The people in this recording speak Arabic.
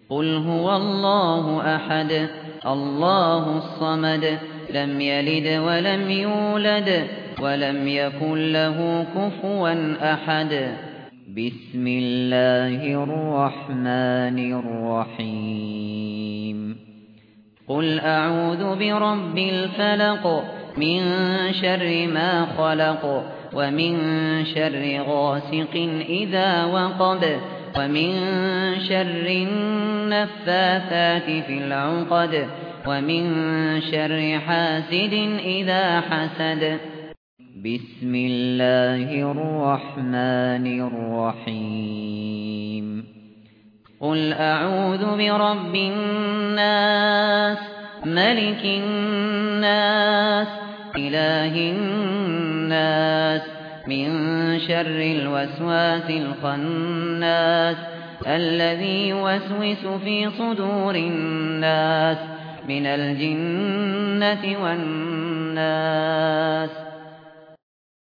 قُلْ هُوَ اللَّهُ أَحَدٌ اللَّهُ الصَّمَدُ لَمْ يَلِدْ وَلَمْ يُولَدْ وَلَمْ يَكُنْ لَهُ كُفُوًا أَحَدٌ بسم الله الرحمن الرحيم قُلْ أَعُوذُ بِرَبِّ الْفَلَقِ مِنْ شَرِّ مَا خَلَقَ وَمِنْ شَرِّ غَاسِقٍ إِذَا وَقَبَ وَمِنْ شَرِّ النَّفَّاثَاتِ فِي الْعُقَدِ وَمِنْ شَرِّ حَاسِدٍ إِذَا حَسَدَ بسم الله الرحمن الرحيم قُلْ أَعُوذُ بِرَبِّ النَّاسِ مَلِكِ النَّاسِ إِلَٰهِ النَّاسِ مِن شَرِّ الْوَسْوَاسِ الْخَنَّاسِ الَّذِي يُوَسْوِسُ فِي صُدُورِ النَّاسِ مِنَ الْجِنَّةِ وَالنَّاسِ